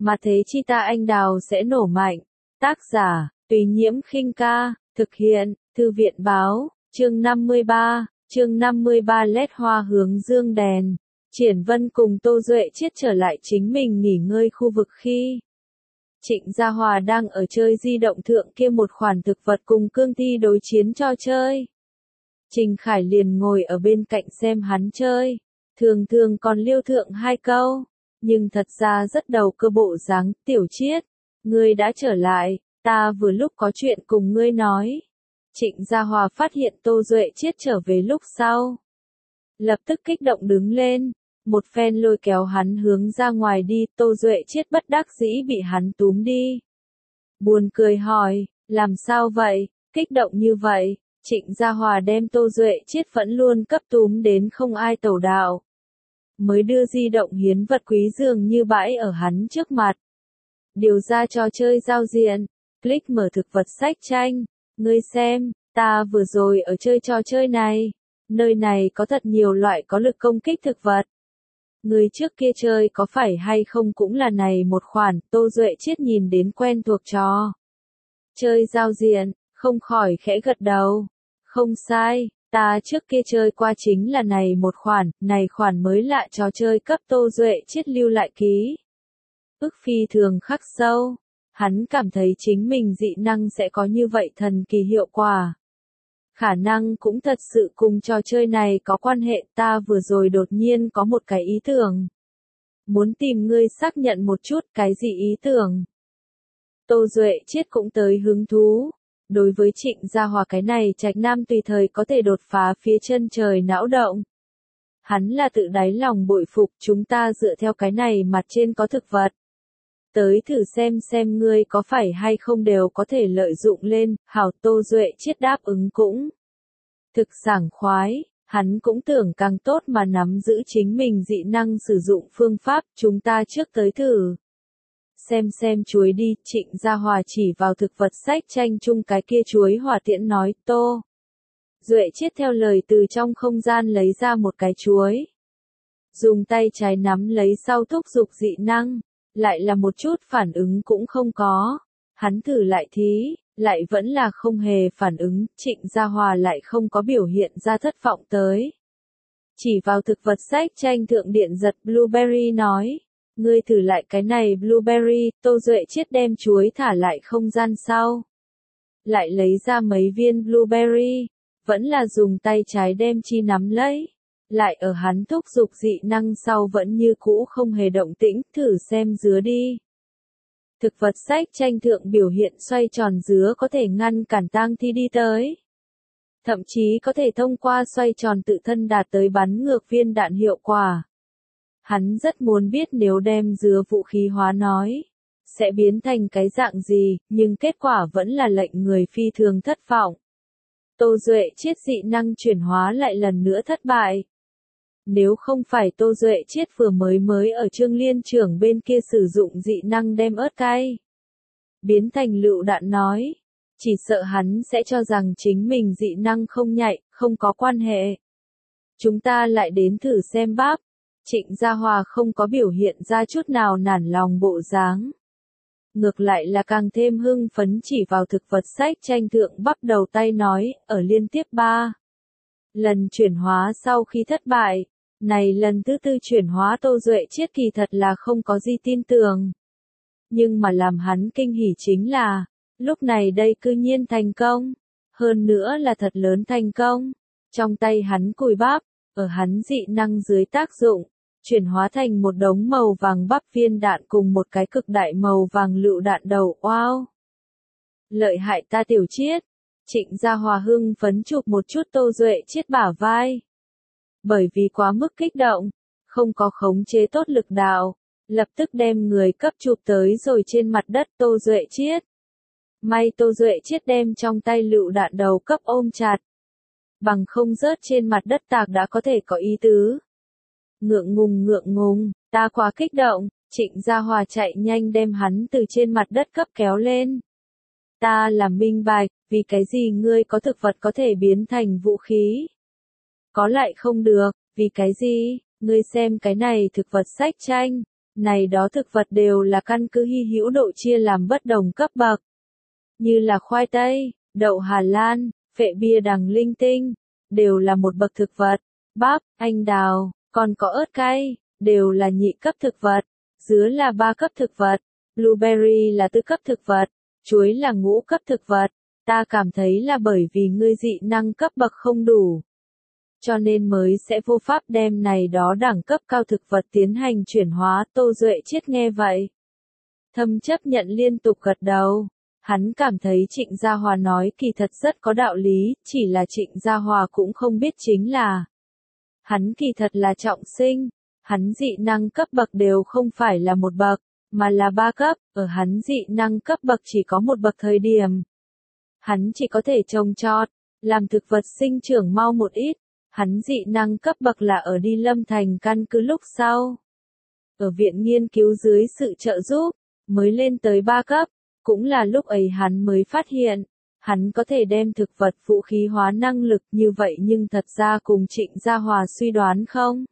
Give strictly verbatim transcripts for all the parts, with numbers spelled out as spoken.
mà thế chi ta anh đào sẽ nổ mạnh. Tác giả, Tùy Nhiễm Khinh Ca, thực hiện, Thư viện Báo, chương năm mươi ba, chương năm mươi ba lét hoa hướng dương đèn. Triển Vân cùng Tô Duệ Chiết trở lại chính mình nghỉ ngơi khu vực khi Trịnh Gia Hòa đang ở chơi di động thượng kia một khoản thực vật cùng cương thi đối chiến cho chơi. Trình Khải liền ngồi ở bên cạnh xem hắn chơi, thường thường còn liêu thượng hai câu, nhưng thật ra rất đầu cơ bộ dáng. Tiểu Chiết, ngươi đã trở lại, ta vừa lúc có chuyện cùng ngươi nói. Trịnh Gia Hòa phát hiện Tô Duệ Chiết trở về lúc sau, lập tức kích động đứng lên, một phen lôi kéo hắn hướng ra ngoài đi. Tô Duệ Chiết bất đắc dĩ bị hắn túm đi. Buồn cười hỏi, làm sao vậy, kích động như vậy? Trịnh Gia Hòa đem Tô Duệ Chiết vẫn luôn cấp túm đến không ai tẩu đạo. Mới đưa di động hiến vật quý dường như bãi ở hắn trước mặt. Điều ra trò chơi giao diện, click mở thực vật sách tranh, ngươi xem, ta vừa rồi ở chơi trò chơi này, nơi này có thật nhiều loại có lực công kích thực vật. Người trước kia chơi có phải hay không cũng là này một khoản. Tô Duệ Chiết nhìn đến quen thuộc trò chơi giao diện, không khỏi khẽ gật đầu. Không sai, ta trước kia chơi qua chính là này một khoản, này khoản mới lạ trò chơi cấp Tô Duệ Chiết lưu lại ký ức phi thường khắc sâu. Hắn cảm thấy chính mình dị năng sẽ có như vậy thần kỳ hiệu quả. Khả năng cũng thật sự cùng trò chơi này có quan hệ. Ta vừa rồi đột nhiên có một cái ý tưởng. Muốn tìm ngươi xác nhận một chút. Cái gì ý tưởng? Tô Duệ Chiết cũng tới hứng thú. Đối với Trịnh Gia Hòa cái này trạch nam tùy thời có thể đột phá phía chân trời não động. Hắn là tự đáy lòng bội phục. Chúng ta dựa theo cái này mặt trên có thực vật. Tới thử xem xem ngươi có phải hay không đều có thể lợi dụng lên. Hảo. Tô Duệ Chiết đáp ứng cũng thực sảng khoái. Hắn cũng tưởng càng tốt mà nắm giữ chính mình dị năng sử dụng phương pháp. Chúng ta trước tới thử xem xem chuối đi. Trịnh Gia Hòa chỉ vào thực vật sách tranh chung cái kia chuối hỏa tiễn nói. Tô Duệ Chiết theo lời từ trong không gian lấy ra một cái chuối. Dùng tay trái nắm lấy sau thúc giục dị năng. Lại là một chút phản ứng cũng không có. Hắn thử lại thí, lại vẫn là không hề phản ứng. Trịnh Gia Hòa lại không có biểu hiện ra thất vọng tới. Chỉ vào thực vật sách tranh thượng điện giật Blueberry nói. Ngươi thử lại cái này Blueberry. Tô Duệ Chiết đem chuối thả lại không gian sau. Lại lấy ra mấy viên Blueberry. Vẫn là dùng tay trái đem chi nắm lấy. Lại ở hắn thúc giục dị năng sau vẫn như cũ không hề động tĩnh. Thử xem dứa đi. Thực vật sách tranh thượng biểu hiện xoay tròn dứa có thể ngăn cản tang thi đi tới. Thậm chí có thể thông qua xoay tròn tự thân đạt tới bắn ngược viên đạn hiệu quả. Hắn rất muốn biết nếu đem dứa vũ khí hóa nói, sẽ biến thành cái dạng gì, nhưng kết quả vẫn là lệnh người phi thường thất vọng. Tô Duệ Chiết dị năng chuyển hóa lại lần nữa thất bại. Nếu không phải Tô Duệ Chiết vừa mới mới ở Trương Liên Trưởng bên kia sử dụng dị năng đem ớt cay biến thành lựu đạn nói, chỉ sợ hắn sẽ cho rằng chính mình dị năng không nhạy, không có quan hệ. Chúng ta lại đến thử xem báp. Trịnh Gia Hòa không có biểu hiện ra chút nào nản lòng bộ dáng. Ngược lại là càng thêm hưng phấn chỉ vào thực vật sách tranh thượng bắp đầu tay nói, ở liên tiếp ba lần chuyển hóa sau khi thất bại. Này lần thứ tư chuyển hóa Tô Duệ Chiết kỳ thật là không có gì tin tưởng. Nhưng mà làm hắn kinh hỉ chính là, lúc này đây cư nhiên thành công. Hơn nữa là thật lớn thành công. Trong tay hắn cùi bắp, ở hắn dị năng dưới tác dụng, chuyển hóa thành một đống màu vàng bắp viên đạn cùng một cái cực đại màu vàng lựu đạn đầu. Wow! Lợi hại ta Tiểu Chiết. Trịnh Gia Hòa hưng phấn chụp một chút Tô Duệ Chiết bả vai. Bởi vì quá mức kích động, không có khống chế tốt lực đạo, lập tức đem người cấp chụp tới rồi trên mặt đất. Tô Duệ Chiết. May Tô Duệ Chiết đem trong tay lựu đạn đầu cấp ôm chặt. Bằng không rớt trên mặt đất tạc đã có thể có ý tứ. Ngượng ngùng ngượng ngùng, ta quá kích động. Trịnh Gia Hòa chạy nhanh đem hắn từ trên mặt đất cấp kéo lên. Ta là minh bạch, vì cái gì ngươi có thực vật có thể biến thành vũ khí? Có lại không được, vì cái gì? Ngươi xem cái này thực vật sách tranh, Này đó thực vật đều là căn cứ hy hữu độ chia làm bất đồng cấp bậc. Như là khoai tây, đậu Hà Lan, phệ bia đằng linh tinh, đều là một bậc thực vật. Bắp, anh đào, còn có ớt cay, đều là nhị cấp thực vật. Dứa là ba cấp thực vật. Blueberry là tứ cấp thực vật. Chuối là ngũ cấp thực vật. Ta cảm thấy là bởi vì ngươi dị năng cấp bậc không đủ, cho nên mới sẽ vô pháp đem này đó đẳng cấp cao thực vật tiến hành chuyển hóa. Tô Duệ Chiết nghe vậy, thâm chấp nhận liên tục gật đầu. Hắn cảm thấy Trịnh Gia Hòa nói kỳ thật rất có đạo lý, chỉ là Trịnh Gia Hòa cũng không biết chính là hắn kỳ thật là trọng sinh, hắn dị năng cấp bậc đều không phải là một bậc, mà là ba cấp, ở hắn dị năng cấp bậc chỉ có một bậc thời điểm. Hắn chỉ có thể trồng trọt, làm thực vật sinh trưởng mau một ít, hắn dị năng cấp bậc là ở đi Lâm Thành căn cứ lúc sau. Ở viện nghiên cứu dưới sự trợ giúp, mới lên tới ba cấp, cũng là lúc ấy hắn mới phát hiện, hắn có thể đem thực vật vũ khí hóa năng lực như vậy nhưng thật ra cùng Trịnh Gia Hòa suy đoán không.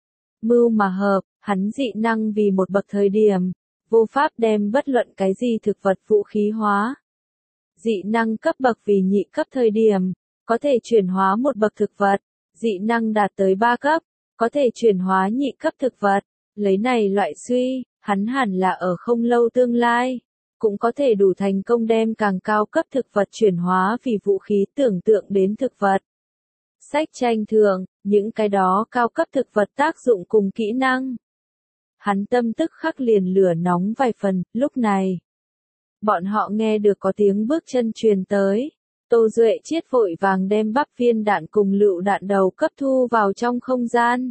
Mưu mà hợp, hắn dị năng vì một bậc thời điểm, vô pháp đem bất luận cái gì thực vật vũ khí hóa. Dị năng cấp bậc vì nhị cấp thời điểm, có thể chuyển hóa một bậc thực vật, dị năng đạt tới ba cấp, có thể chuyển hóa nhị cấp thực vật. Lấy này loại suy, hắn hẳn là ở không lâu tương lai, cũng có thể đủ thành công đem càng cao cấp thực vật chuyển hóa vì vũ khí. Tưởng tượng đến thực vật sách tranh thượng, những cái đó cao cấp thực vật tác dụng cùng kỹ năng. Hắn tâm tức khắc liền lửa nóng vài phần. Lúc này, bọn họ nghe được có tiếng bước chân truyền tới. Tô Duệ Chiết vội vàng đem bắp viên đạn cùng lựu đạn đầu cấp thu vào trong không gian.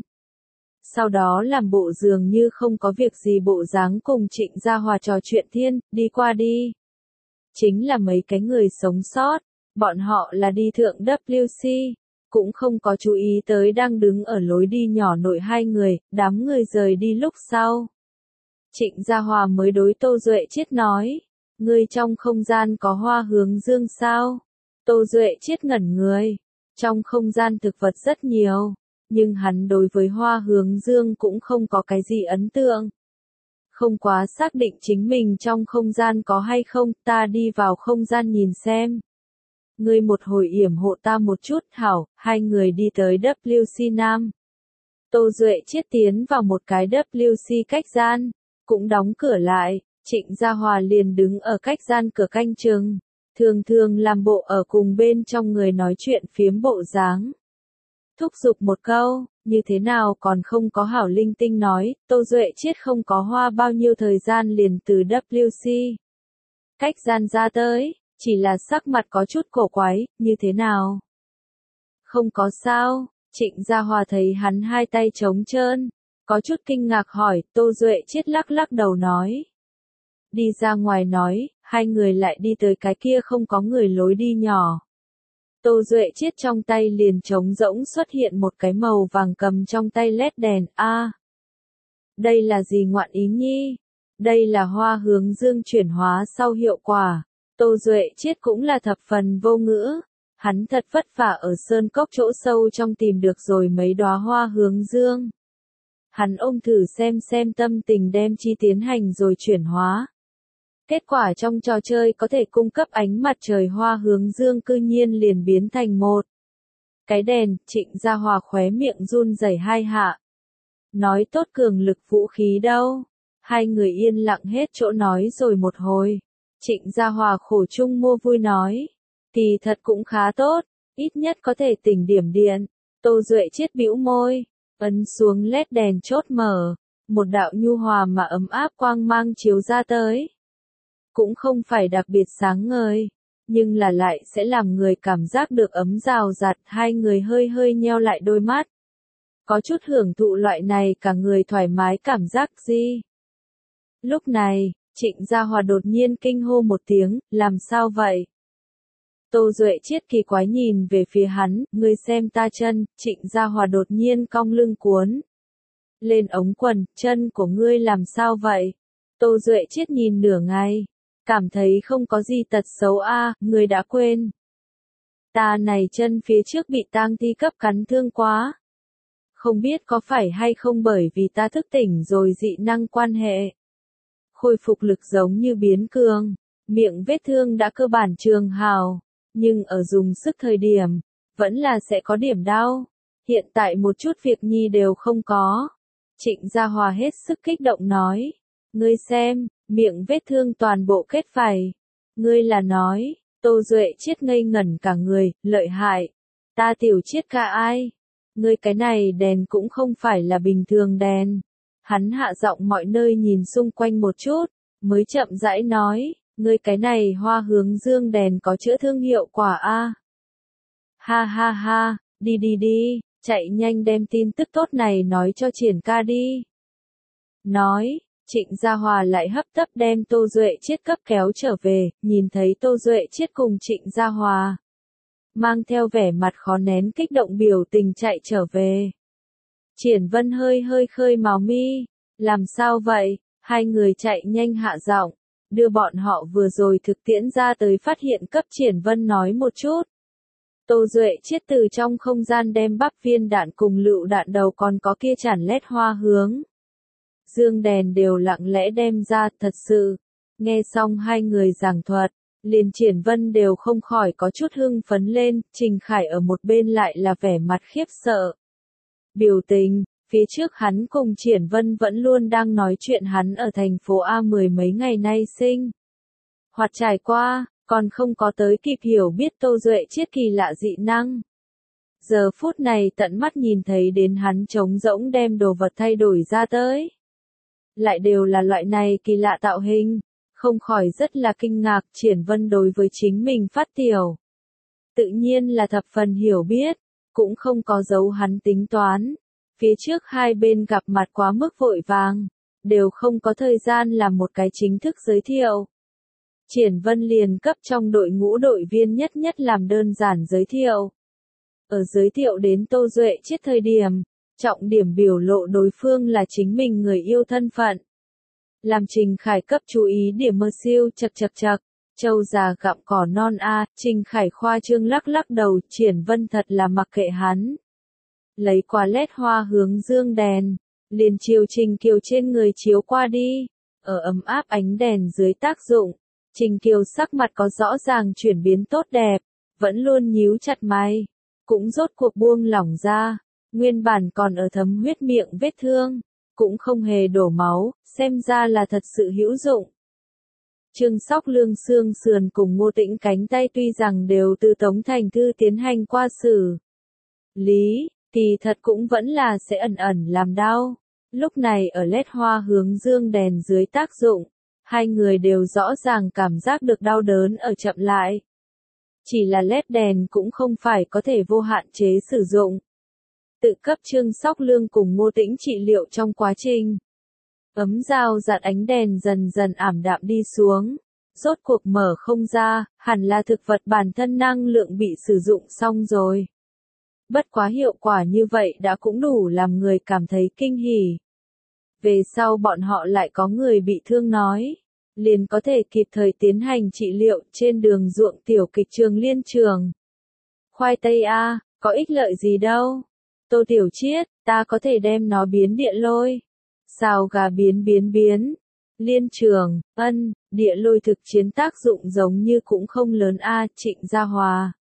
Sau đó làm bộ dường như không có việc gì bộ dáng cùng Trịnh Gia Hòa trò chuyện thiên, đi qua đi. Chính là mấy cái người sống sót, bọn họ là đi thượng W C, cũng không có chú ý tới đang đứng ở lối đi nhỏ nội hai người. Đám người rời đi lúc sau, Trịnh Gia Hòa mới đối Tô Duệ Chiết nói, ngươi trong không gian có hoa hướng dương sao? Tô Duệ Chiết ngẩn người, trong không gian thực vật rất nhiều, nhưng hắn đối với hoa hướng dương cũng không có cái gì ấn tượng. Không quá xác định chính mình trong không gian có hay không, ta đi vào không gian nhìn xem. Ngươi một hồi yểm hộ ta một chút. Hảo. Hai người đi tới W C Nam. Tô Duệ Chiết tiến vào một cái W C cách gian, cũng đóng cửa lại. Trịnh Gia Hòa liền đứng ở cách gian cửa canh chừng, thường thường làm bộ ở cùng bên trong người nói chuyện phiếm bộ dáng. Thúc giục một câu, như thế nào còn không có hảo linh tinh nói. Tô Duệ Chiết không có hoa bao nhiêu thời gian liền từ W C cách gian ra tới, chỉ là sắc mặt có chút cổ quái. Như thế nào? Không có sao. Trịnh Gia Hòa thấy hắn hai tay trống trơn, có chút kinh ngạc hỏi. Tô Duệ Chiết lắc lắc đầu nói, đi ra ngoài nói. Hai người lại đi tới cái kia không có người lối đi nhỏ. Tô Duệ Chiết trong tay liền trống rỗng xuất hiện một cái màu vàng cầm trong tay led đèn. A, à, đây là gì ngoạn ý nhi? Đây là hoa hướng dương chuyển hóa sau hiệu quả. Tô Duệ Chiết cũng là thập phần vô ngữ. Hắn thật vất vả ở sơn cốc chỗ sâu trong tìm được rồi mấy đóa hoa hướng dương. Hắn ôm thử xem xem tâm tình đem chi tiến hành rồi chuyển hóa. Kết quả trong trò chơi có thể cung cấp ánh mặt trời hoa hướng dương cư nhiên liền biến thành một cái đèn. Trịnh Gia Hòa khóe miệng run rẩy hai hạ. Nói tốt cường lực vũ khí đâu. Hai người yên lặng hết chỗ nói rồi một hồi. Trịnh Gia Hòa khổ chung mua vui nói, kỳ thật cũng khá tốt, ít nhất có thể tỉnh điểm điện. Tô Duệ Chiết bĩu môi, ấn xuống led đèn chốt mở, một đạo nhu hòa mà ấm áp quang mang chiếu ra tới. Cũng không phải đặc biệt sáng ngời, nhưng là lại sẽ làm người cảm giác được ấm rào rạt. Hai người hơi hơi nheo lại đôi mắt, có chút hưởng thụ loại này cả người thoải mái cảm giác gì. Lúc này, Trịnh Gia Hòa đột nhiên kinh hô một tiếng, làm sao vậy? Tô Duệ Chiết kỳ quái nhìn về phía hắn, ngươi xem ta chân. Trịnh Gia Hòa đột nhiên cong lưng cuốn lên ống quần, chân của ngươi làm sao vậy? Tô Duệ Chiết nhìn nửa ngày, cảm thấy không có gì tật xấu a. À, ngươi đã quên. Ta này chân phía trước bị tang thi cấp cắn thương quá. Không biết có phải hay không bởi vì ta thức tỉnh rồi dị năng quan hệ. Khôi phục lực giống như biến cường, miệng vết thương đã cơ bản trường hào, nhưng ở dùng sức thời điểm, vẫn là sẽ có điểm đau. Hiện tại một chút việc nhi đều không có. Trịnh Gia Hòa hết sức kích động nói. Ngươi xem, miệng vết thương toàn bộ kết vảy. Ngươi là nói, Tô Duệ Chiết ngây ngẩn cả người, lợi hại. Ta tiểu Chiết ca ai? Ngươi cái này đèn cũng không phải là bình thường đèn. Hắn hạ giọng mọi nơi nhìn xung quanh một chút, mới chậm rãi nói, ngươi cái này hoa hướng dương đèn có chữa thương hiệu quả a. Ha ha ha, đi đi đi, chạy nhanh đem tin tức tốt này nói cho Triển ca đi. Nói, Trịnh Gia Hòa lại hấp tấp đem Tô Duệ Chiết cấp kéo trở về, nhìn thấy Tô Duệ Chiết cùng Trịnh Gia Hòa. Mang theo vẻ mặt khó nén kích động biểu tình chạy trở về. Triển Vân hơi hơi khơi màu mi, làm sao vậy, hai người chạy nhanh hạ giọng, đưa bọn họ vừa rồi thực tiễn ra tới phát hiện cấp Triển Vân nói một chút. Tô Duệ Chiết từ trong không gian đem bắp viên đạn cùng lựu đạn đầu còn có kia chản led hoa hướng. Dương đèn đều lặng lẽ đem ra, thật sự. Nghe xong hai người giảng thuật, liền Triển Vân đều không khỏi có chút hưng phấn lên, Trình Khải ở một bên lại là vẻ mặt khiếp sợ. Biểu tình, phía trước hắn cùng Triển Vân vẫn luôn đang nói chuyện hắn ở thành phố A mười mấy ngày nay sinh. Hoạt trải qua, còn không có tới kịp hiểu biết Tô Duệ Chiết kỳ lạ dị năng. Giờ phút này tận mắt nhìn thấy đến hắn trống rỗng đem đồ vật thay đổi ra tới. Lại đều là loại này kỳ lạ tạo hình, không khỏi rất là kinh ngạc. Triển Vân đối với chính mình phát tiểu. Tự nhiên là thập phần hiểu biết, cũng không có dấu hắn tính toán. Phía trước hai bên gặp mặt quá mức vội vàng, đều không có thời gian làm một cái chính thức giới thiệu. Triển Vân liền cấp trong đội ngũ đội viên nhất nhất làm đơn giản giới thiệu. Ở giới thiệu đến Tô Duệ Chiết thời điểm, trọng điểm biểu lộ đối phương là chính mình người yêu thân phận. Làm Trình Khải cấp chú ý điểm mơ siêu chật chật chật, châu già gặm cỏ non a, Trình Khải khoa trương lắc lắc đầu, Triển Vân thật là mặc kệ hắn. Lấy qua led hoa hướng dương đèn, liền chiều Trình Kiều trên người chiếu qua đi, ở ấm áp ánh đèn dưới tác dụng, Trình Kiều sắc mặt có rõ ràng chuyển biến tốt đẹp, vẫn luôn nhíu chặt mày, cũng rốt cuộc buông lỏng ra, nguyên bản còn ở thấm huyết miệng vết thương, cũng không hề đổ máu, xem ra là thật sự hữu dụng. Trương Sóc Lương xương sườn cùng Ngô Tĩnh cánh tay tuy rằng đều từ Tống Thành Thư tiến hành qua xử lý, thì thật cũng vẫn là sẽ ẩn ẩn làm đau. Lúc này ở led hoa hướng dương đèn dưới tác dụng, hai người đều rõ ràng cảm giác được đau đớn ở chậm lại. Chỉ là led đèn cũng không phải có thể vô hạn chế sử dụng. Tự cấp Trương Sóc Lương cùng Ngô Tĩnh trị liệu trong quá trình. Ấm dao dạt ánh đèn dần dần ảm đạm đi xuống. Rốt cuộc mở không ra, hẳn là thực vật bản thân năng lượng bị sử dụng xong rồi. Bất quá hiệu quả như vậy đã cũng đủ làm người cảm thấy kinh hỉ. Về sau bọn họ lại có người bị thương nói, liền có thể kịp thời tiến hành trị liệu trên đường ruộng tiểu kịch trường Liên Trường. Khoai tây a, có ích lợi gì đâu. Tô Tiểu Chiết, ta có thể đem nó biến địa lôi. Xào gà biến biến biến. Liên Trường, ân, địa lôi thực chiến tác dụng giống như cũng không lớn a, Trịnh Gia Hòa.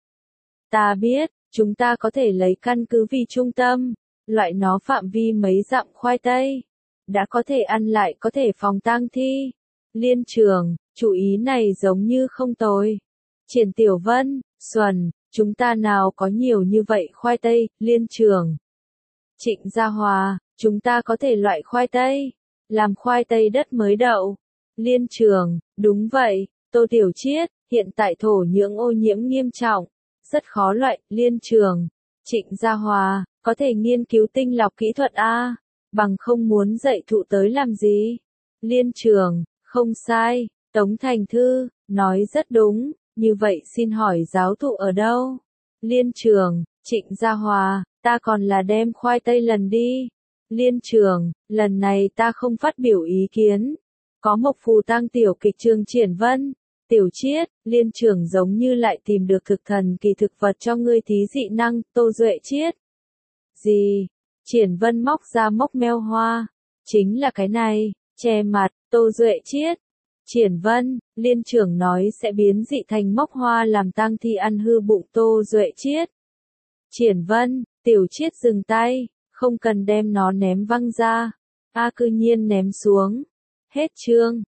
Ta biết, chúng ta có thể lấy căn cứ vì trung tâm, loại nó phạm vi mấy dặm khoai tây. Đã có thể ăn lại có thể phòng tang thi. Liên Trường, chủ ý này giống như không tồi. Triển Tiểu Vân, Xuân, chúng ta nào có nhiều như vậy khoai tây. Liên Trường. Trịnh Gia Hòa, chúng ta có thể loại khoai tây, làm khoai tây đất mới đậu. Liên Trường, đúng vậy. Tô Tiểu Chiết, hiện tại thổ nhưỡng ô nhiễm nghiêm trọng, rất khó loại. Liên Trường. Trịnh Gia Hòa, có thể nghiên cứu tinh lọc kỹ thuật a, bằng không muốn dạy thụ tới làm gì. Liên Trường, không sai. Tống Thành Thư, nói rất đúng, như vậy xin hỏi giáo thụ ở đâu? Liên Trường, Trịnh Gia Hòa, ta còn là đem khoai tây lần đi. Liên Trường, lần này ta không phát biểu ý kiến. Có Mộc Phù Tăng tiểu kịch trường Triển Vân. Tiểu Chiết, Liên Trường giống như lại tìm được thực thần kỳ thực vật cho ngươi thí dị năng. Tô Duệ Chiết. Gì? Triển Vân móc ra mốc meo hoa. Chính là cái này, che mặt, Tô Duệ Chiết. Triển Vân, liên trưởng nói sẽ biến dị thành mốc hoa làm tang thi ăn hư bụng Tô Duệ Chiết. Triển Vân, Tiểu Chiết dừng tay, không cần đem nó ném văng ra. A cư nhiên ném xuống. Hết chương.